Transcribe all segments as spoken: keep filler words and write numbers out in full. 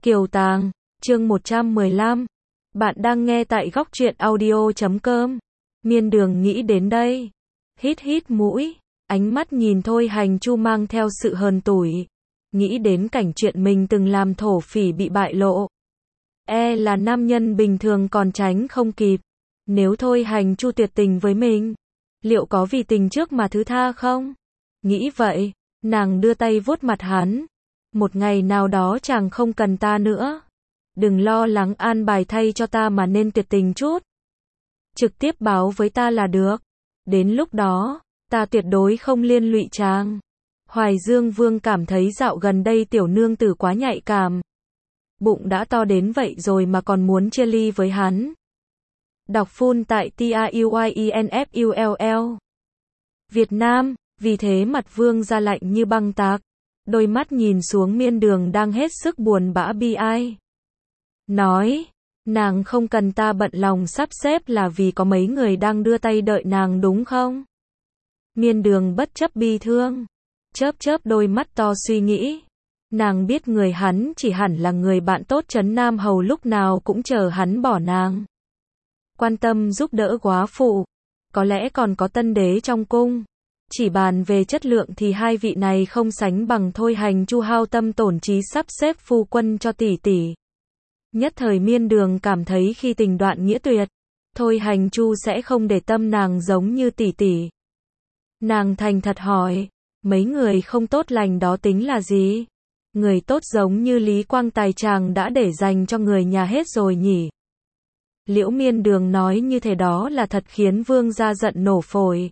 Kiều Tàng, chương một trăm mười lăm. Bạn đang nghe tại góc truyện audio chấm com. Miên Đường nghĩ đến đây. Hít hít mũi, ánh mắt nhìn Thôi Hành Chu mang theo sự hờn tủi. Nghĩ đến cảnh chuyện mình từng làm thổ phỉ bị bại lộ. E là nam nhân bình thường còn tránh không kịp. Nếu Thôi Hành Chu tuyệt tình với mình, liệu có vì tình trước mà thứ tha không? Nghĩ vậy, nàng đưa tay vuốt mặt hắn. Một ngày nào đó chàng không cần ta nữa. Đừng lo lắng, an bài thay cho ta mà nên tuyệt tình chút. Trực tiếp báo với ta là được. Đến lúc đó, ta tuyệt đối không liên lụy chàng. Hoài Dương Vương cảm thấy dạo gần đây tiểu nương tử quá nhạy cảm. Bụng đã to đến vậy rồi mà còn muốn chia ly với hắn. Đọc full tại T A U Y E N F U L L. Việt Nam, vì thế mặt Vương ra lạnh như băng tạc. Đôi mắt nhìn xuống Miên Đường đang hết sức buồn bã bi ai. Nói, nàng không cần ta bận lòng sắp xếp là vì có mấy người đang đưa tay đợi nàng đúng không? Miên Đường bất chấp bi thương, chớp chớp đôi mắt to suy nghĩ. Nàng biết người hắn chỉ hẳn là người bạn tốt trấn Nam Hầu lúc nào cũng chờ hắn bỏ nàng. Quan tâm giúp đỡ góa phụ, có lẽ còn có tân đế trong cung. Chỉ bàn về chất lượng thì hai vị này không sánh bằng Thôi Hành Chu hao tâm tổn trí sắp xếp phu quân cho tỷ tỷ. Nhất thời Miên Đường cảm thấy khi tình đoạn nghĩa tuyệt, Thôi Hành Chu sẽ không để tâm nàng giống như tỷ tỷ. Nàng thành thật hỏi, mấy người không tốt lành đó tính là gì? Người tốt giống như Lý Quang Tài chàng đã để dành cho người nhà hết rồi nhỉ? Liễu Miên Đường nói như thế đó là thật khiến Vương gia giận nổ phổi.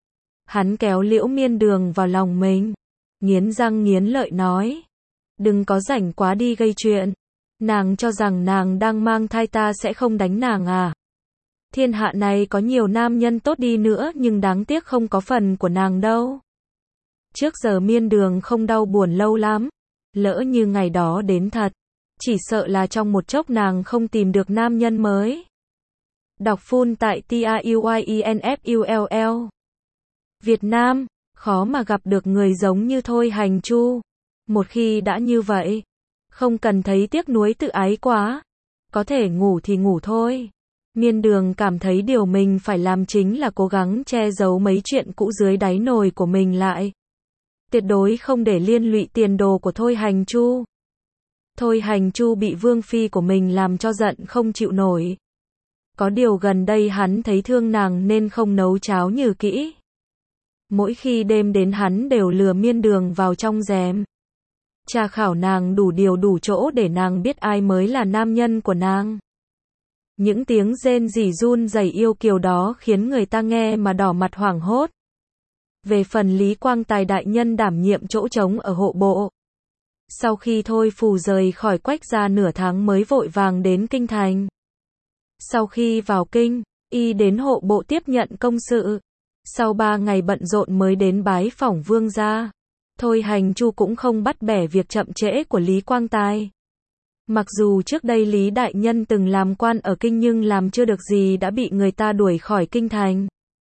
Hắn kéo Liễu Miên Đường vào lòng mình, nghiến răng nghiến lợi nói, đừng có rảnh quá đi gây chuyện. Nàng cho rằng nàng đang mang thai ta sẽ không đánh nàng à? Thiên hạ này có nhiều nam nhân tốt đi nữa nhưng đáng tiếc không có phần của nàng đâu. Trước giờ Miên Đường không đau buồn lâu lắm, lỡ như ngày đó đến thật, chỉ sợ là trong một chốc nàng không tìm được nam nhân mới. Đọc full tại T A U Y E N F U L L. Việt Nam, khó mà gặp được người giống như Thôi Hành Chu. Một khi đã như vậy, không cần thấy tiếc nuối tự ái quá. Có thể ngủ thì ngủ thôi. Miên Đường cảm thấy điều mình phải làm chính là cố gắng che giấu mấy chuyện cũ dưới đáy nồi của mình lại. Tuyệt đối không để liên lụy tiền đồ của Thôi Hành Chu. Thôi Hành Chu bị vương phi của mình làm cho giận không chịu nổi. Có điều gần đây hắn thấy thương nàng nên không nấu cháo nhừ kỹ. Mỗi khi đêm đến hắn đều lừa Miên Đường vào trong rèm. Tra khảo nàng đủ điều đủ chỗ để nàng biết ai mới là nam nhân của nàng. Những tiếng rên rỉ run rẩy yêu kiều đó khiến người ta nghe mà đỏ mặt hoảng hốt. Về phần Lý Quang Tài đại nhân đảm nhiệm chỗ trống ở hộ bộ. Sau khi Thôi Phù rời khỏi Quách gia nửa tháng mới vội vàng đến kinh thành. Sau khi vào kinh, y đến hộ bộ tiếp nhận công sự. Sau ba ngày bận rộn mới đến bái phỏng Vương gia. Thôi Hành Chu cũng không bắt bẻ việc chậm trễ của Lý Quang Tài. Mặc dù trước đây Lý đại nhân từng làm quan ở kinh nhưng làm chưa được gì đã bị người ta đuổi khỏi kinh thành.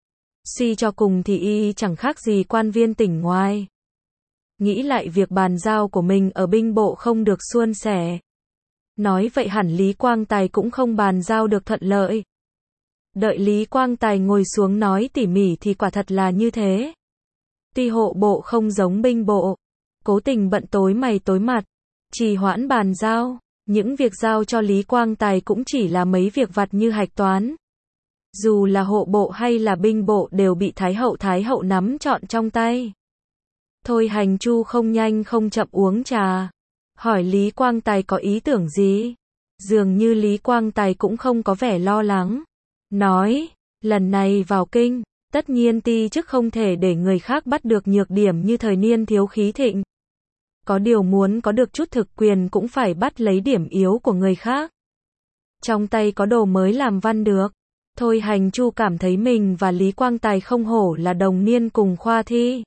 Suy cho cùng thì y chẳng khác gì quan viên tỉnh ngoài. Nghĩ lại việc bàn giao của mình ở binh bộ không được suôn sẻ. Nói vậy hẳn Lý Quang Tài cũng không bàn giao được thuận lợi. Đợi Lý Quang Tài ngồi xuống nói tỉ mỉ thì quả thật là như thế. Tuy hộ bộ không giống binh bộ, cố tình bận tối mày tối mặt, trì hoãn bàn giao, những việc giao cho Lý Quang Tài cũng chỉ là mấy việc vặt như hạch toán. Dù là hộ bộ hay là binh bộ đều bị Thái hậu Thái hậu nắm trọn trong tay. Thôi Hành Chu không nhanh không chậm uống trà, hỏi Lý Quang Tài có ý tưởng gì. Dường như Lý Quang Tài cũng không có vẻ lo lắng. Nói, lần này vào kinh, tất nhiên ti chức không thể để người khác bắt được nhược điểm như thời niên thiếu khí thịnh. Có điều muốn có được chút thực quyền cũng phải bắt lấy điểm yếu của người khác. Trong tay có đồ mới làm văn được. Thôi Hành Chu cảm thấy mình và Lý Quang Tài không hổ là đồng niên cùng khoa thi.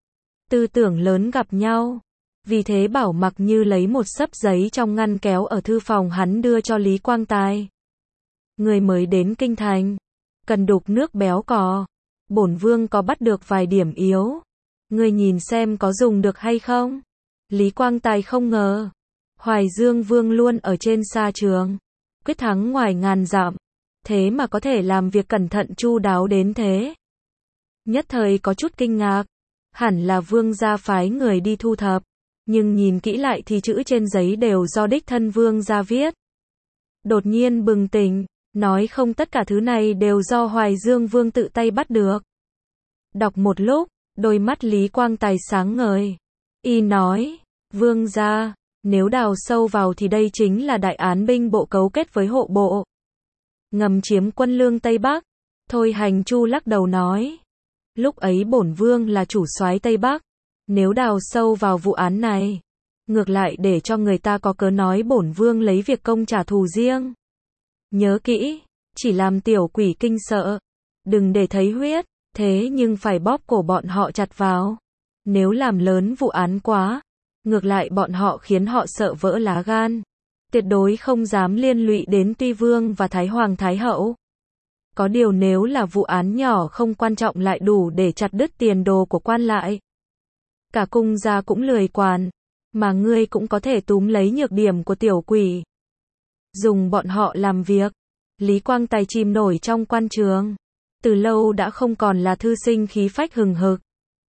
Tư tưởng lớn gặp nhau. Vì thế bảo Mặc Như lấy một xấp giấy trong ngăn kéo ở thư phòng hắn đưa cho Lý Quang Tài. Người mới đến kinh thành, cần đục nước béo cò. Bổn vương có bắt được vài điểm yếu. Người nhìn xem có dùng được hay không? Lý Quang Tài không ngờ. Hoài Dương Vương luôn ở trên sa trường, quyết thắng ngoài ngàn dặm, thế mà có thể làm việc cẩn thận chu đáo đến thế. Nhất thời có chút kinh ngạc, hẳn là Vương gia phái người đi thu thập, nhưng nhìn kỹ lại thì chữ trên giấy đều do đích thân Vương gia viết. Đột nhiên bừng tỉnh, nói không tất cả thứ này đều do Hoài Dương Vương tự tay bắt được. Đọc một lúc, đôi mắt Lý Quang Tài sáng ngời. Y nói, Vương gia, nếu đào sâu vào thì đây chính là đại án binh bộ cấu kết với hộ bộ, ngầm chiếm quân lương Tây Bắc. Thôi Hành Chu lắc đầu nói, lúc ấy bổn vương là chủ soái Tây Bắc, nếu đào sâu vào vụ án này, ngược lại để cho người ta có cớ nói bổn vương lấy việc công trả thù riêng. Nhớ kỹ, chỉ làm tiểu quỷ kinh sợ, đừng để thấy huyết, thế nhưng phải bóp cổ bọn họ chặt vào. Nếu làm lớn vụ án quá, ngược lại bọn họ khiến họ sợ vỡ lá gan, tuyệt đối không dám liên lụy đến Tuy Vương và Thái Hoàng Thái Hậu. Có điều nếu là vụ án nhỏ không quan trọng lại đủ để chặt đứt tiền đồ của quan lại, cả cung gia cũng lười quản, mà ngươi cũng có thể túm lấy nhược điểm của tiểu quỷ, dùng bọn họ làm việc. Lý Quang Tài chìm nổi trong quan trường, từ lâu đã không còn là thư sinh khí phách hừng hực.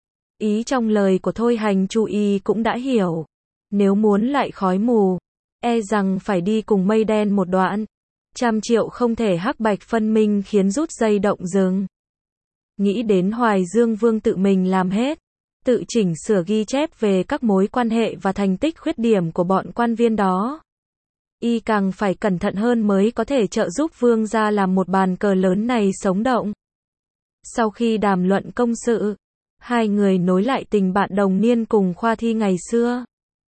Ý trong lời của Thôi Hành Chu y cũng đã hiểu, nếu muốn lại khói mù, e rằng phải đi cùng mây đen một đoạn, trăm triệu không thể hắc bạch phân minh khiến rút dây động rừng. Nghĩ đến Hoài Dương Vương tự mình làm hết, tự chỉnh sửa ghi chép về các mối quan hệ và thành tích khuyết điểm của bọn quan viên đó, y càng phải cẩn thận hơn mới có thể trợ giúp Vương gia làm một bàn cờ lớn này sống động. Sau khi đàm luận công sự, hai người nối lại tình bạn đồng niên cùng khoa thi ngày xưa.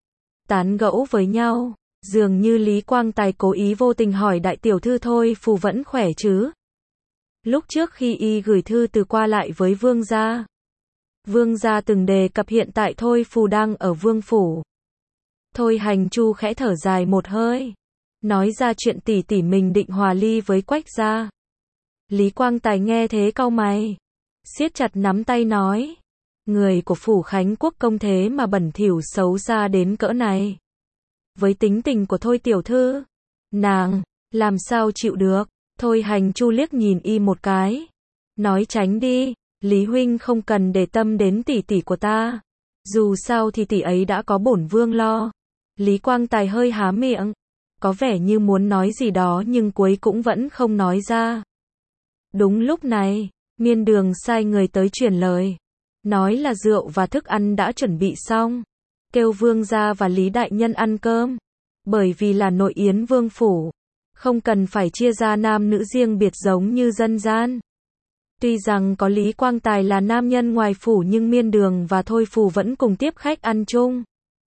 Tán gẫu với nhau, dường như Lý Quang Tài cố ý vô tình hỏi đại tiểu thư Thôi Phù vẫn khỏe chứ. Lúc trước khi y gửi thư từ qua lại với Vương gia, Vương gia từng đề cập hiện tại Thôi Phù đang ở Vương phủ. Thôi Hành Chu khẽ thở dài một hơi, nói ra chuyện tỷ tỷ mình định hòa ly với Quách gia. Lý Quang Tài nghe thế cau mày, siết chặt nắm tay nói, người của phủ Khánh Quốc công thế mà bẩn thỉu xấu xa đến cỡ này. Với tính tình của Thôi tiểu thư, nàng làm sao chịu được. Thôi Hành Chu liếc nhìn y một cái, nói tránh đi, Lý huynh không cần để tâm đến tỷ tỷ của ta, dù sao thì tỷ ấy đã có bổn vương lo. Lý Quang Tài hơi há miệng, có vẻ như muốn nói gì đó nhưng cuối cũng vẫn không nói ra. Đúng lúc này, Miên Đường sai người tới truyền lời, nói là rượu và thức ăn đã chuẩn bị xong, kêu Vương gia và Lý đại nhân ăn cơm, bởi vì là nội yến vương phủ, không cần phải chia ra nam nữ riêng biệt giống như dân gian. Tuy rằng có Lý Quang Tài là nam nhân ngoài phủ nhưng Miên Đường và Thôi Phù vẫn cùng tiếp khách ăn chung.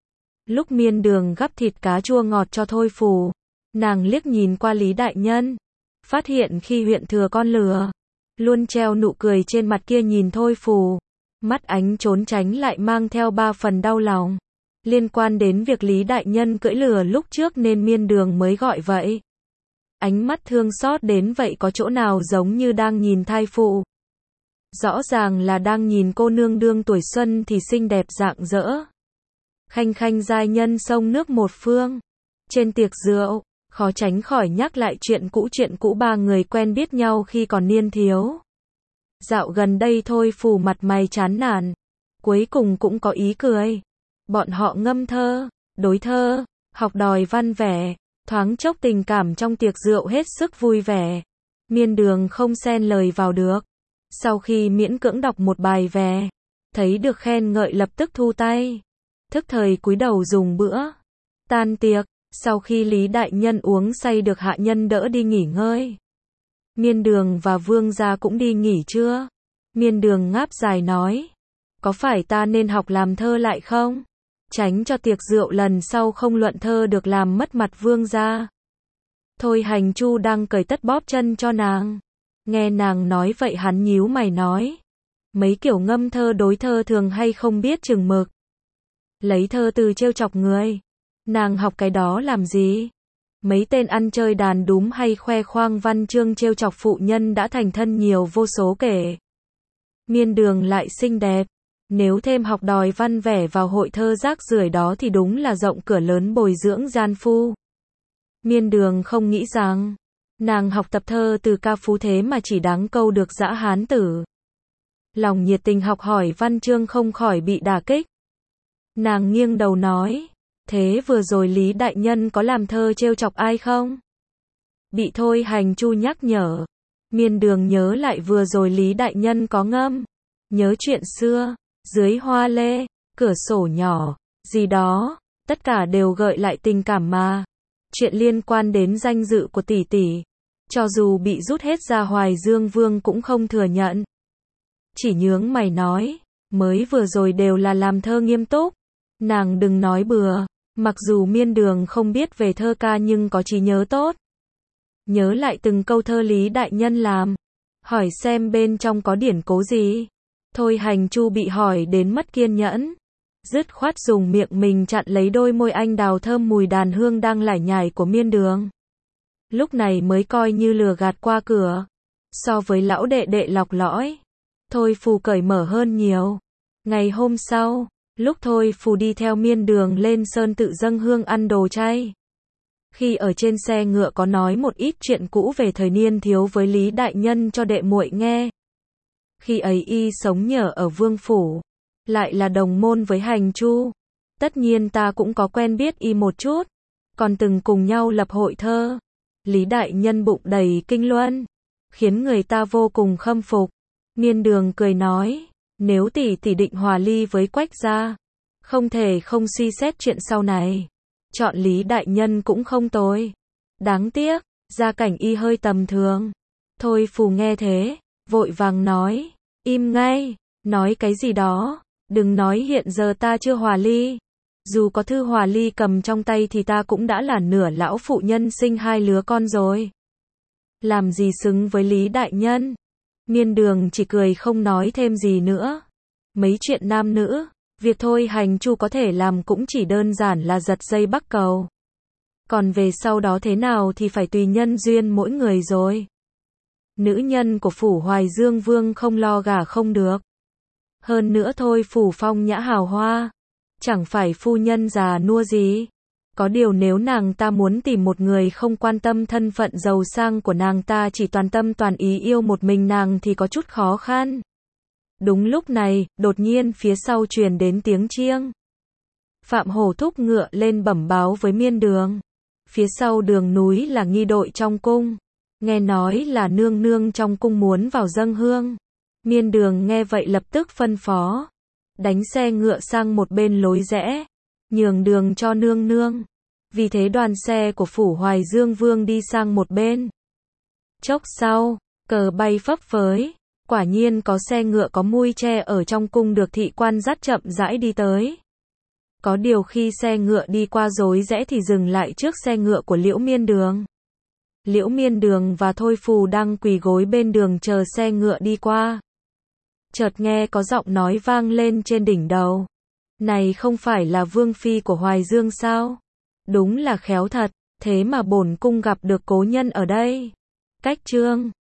Lúc Miên Đường gắp thịt cá chua ngọt cho Thôi Phù, nàng liếc nhìn qua Lý đại nhân, phát hiện khi huyện thừa con lừa, luôn treo nụ cười trên mặt kia nhìn Thôi Phù, mắt ánh trốn tránh lại mang theo ba phần đau lòng, liên quan đến việc Lý đại nhân cưỡi lừa lúc trước nên Miên Đường mới gọi vậy. Ánh mắt thương xót đến vậy có chỗ nào giống như đang nhìn thai phụ. Rõ ràng là đang nhìn cô nương đương tuổi xuân thì xinh đẹp rạng rỡ. Khanh khanh giai nhân sông nước một phương. Trên tiệc rượu, khó tránh khỏi nhắc lại chuyện cũ chuyện cũ ba người quen biết nhau khi còn niên thiếu. Dạo gần đây Thôi Phù mặt mày chán nản, cuối cùng cũng có ý cười. Bọn họ ngâm thơ, đối thơ, học đòi văn vẻ, thoáng chốc tình cảm trong tiệc rượu hết sức vui vẻ. Miên Đường không xen lời vào được. Sau khi miễn cưỡng đọc một bài về, thấy được khen ngợi lập tức thu tay, thức thời cúi đầu dùng bữa. Tan tiệc, sau khi Lý đại nhân uống say được hạ nhân đỡ đi nghỉ ngơi, Miên Đường và Vương gia cũng đi nghỉ trưa. Miên Đường ngáp dài nói, có phải ta nên học làm thơ lại không? Tránh cho tiệc rượu lần sau không luận thơ được làm mất mặt Vương gia. Thôi Hành Chu đang cởi tất bóp chân cho nàng. Nghe nàng nói vậy hắn nhíu mày nói, mấy kiểu ngâm thơ đối thơ thường hay không biết chừng mực. Lấy thơ từ trêu chọc người, nàng học cái đó làm gì? Mấy tên ăn chơi đàn đúm hay khoe khoang văn chương trêu chọc phụ nhân đã thành thân nhiều vô số kể. Miên Đường lại xinh đẹp, Nếu thêm học đòi văn vẻ vào hội thơ rác rưởi đó thì đúng là rộng cửa lớn bồi dưỡng gian phu. Miên Đường không nghĩ rằng, nàng học tập thơ từ ca phú thế mà chỉ đáng câu được dã hán tử. Lòng nhiệt tình học hỏi văn chương không khỏi bị đả kích. Nàng nghiêng đầu nói, thế vừa rồi Lý đại nhân có làm thơ trêu chọc ai không? Bị Thôi Hành Chu nhắc nhở. Miên Đường nhớ lại vừa rồi Lý đại nhân có ngâm, nhớ chuyện xưa, dưới hoa lê, cửa sổ nhỏ, gì đó, tất cả đều gợi lại tình cảm mà. Chuyện liên quan đến danh dự của tỷ tỷ, cho dù bị rút hết ra Hoài Dương Vương cũng không thừa nhận. Chỉ nhướng mày nói, mới vừa rồi đều là làm thơ nghiêm túc, nàng đừng nói bừa. Mặc dù Miên Đường không biết về thơ ca nhưng có trí nhớ tốt. Nhớ lại từng câu thơ Lý đại nhân làm, hỏi xem bên trong có điển cố gì. Thôi Hành Chu bị hỏi đến mất kiên nhẫn, dứt khoát dùng miệng mình chặn lấy đôi môi anh đào thơm mùi đàn hương đang lải nhải của Miên Đường. Lúc này mới coi như lừa gạt qua cửa. So với lão đệ đệ lọc lõi, Thôi Phù cởi mở hơn nhiều. Ngày hôm sau, lúc Thôi Phù đi theo Miên Đường lên sơn tự dâng hương ăn đồ chay, khi ở trên xe ngựa có nói một ít chuyện cũ về thời niên thiếu với Lý đại nhân cho đệ muội nghe. Khi ấy y sống nhờ ở Vương phủ, lại là đồng môn với Hành Chu, tất nhiên ta cũng có quen biết y một chút, còn từng cùng nhau lập hội thơ. Lý đại nhân bụng đầy kinh luân, khiến người ta vô cùng khâm phục. Miên Đường cười nói, nếu tỷ tỷ định hòa ly với Quách gia, không thể không suy xét chuyện sau này. Chọn Lý đại nhân cũng không tồi. Đáng tiếc, gia cảnh y hơi tầm thường. Thôi Phù nghe thế, vội vàng nói, im ngay, nói cái gì đó, đừng nói hiện giờ ta chưa hòa ly. Dù có thư hòa ly cầm trong tay thì ta cũng đã là nửa lão phụ nhân sinh hai lứa con rồi. Làm gì xứng với Lý đại nhân. Miên Đường chỉ cười không nói thêm gì nữa. Mấy chuyện nam nữ, việc Thôi Hành Chu có thể làm cũng chỉ đơn giản là giật dây bắc cầu. Còn về sau đó thế nào thì phải tùy nhân duyên mỗi người rồi. Nữ nhân của phủ Hoài Dương Vương không lo gả không được. Hơn nữa Thôi phủ phong nhã hào hoa, chẳng phải phu nhân già nua gì. Có điều nếu nàng ta muốn tìm một người không quan tâm thân phận giàu sang của nàng ta, chỉ toàn tâm toàn ý yêu một mình nàng thì có chút khó khăn. Đúng lúc này, đột nhiên phía sau truyền đến tiếng chiêng. Phạm Hổ thúc ngựa lên bẩm báo với Miên Đường. Phía sau đường núi là nghi đội trong cung. Nghe nói là nương nương trong cung muốn vào dâng hương. Miên Đường nghe vậy lập tức phân phó. Đánh xe ngựa sang một bên lối rẽ, nhường đường cho nương nương. Vì thế đoàn xe của phủ Hoài Dương Vương đi sang một bên. Chốc sau, cờ bay phấp phới. Quả nhiên có xe ngựa có mui tre ở trong cung được thị quan dắt chậm rãi đi tới. Có điều khi xe ngựa đi qua rối rẽ thì dừng lại trước xe ngựa của Liễu Miên Đường. Liễu Miên Đường và Thôi Phù đang quỳ gối bên đường chờ xe ngựa đi qua. Chợt nghe có giọng nói vang lên trên đỉnh đầu. Này không phải là Vương Phi của Hoài Dương sao? Đúng là khéo thật, thế mà bổn cung gặp được cố nhân ở đây. Cách chương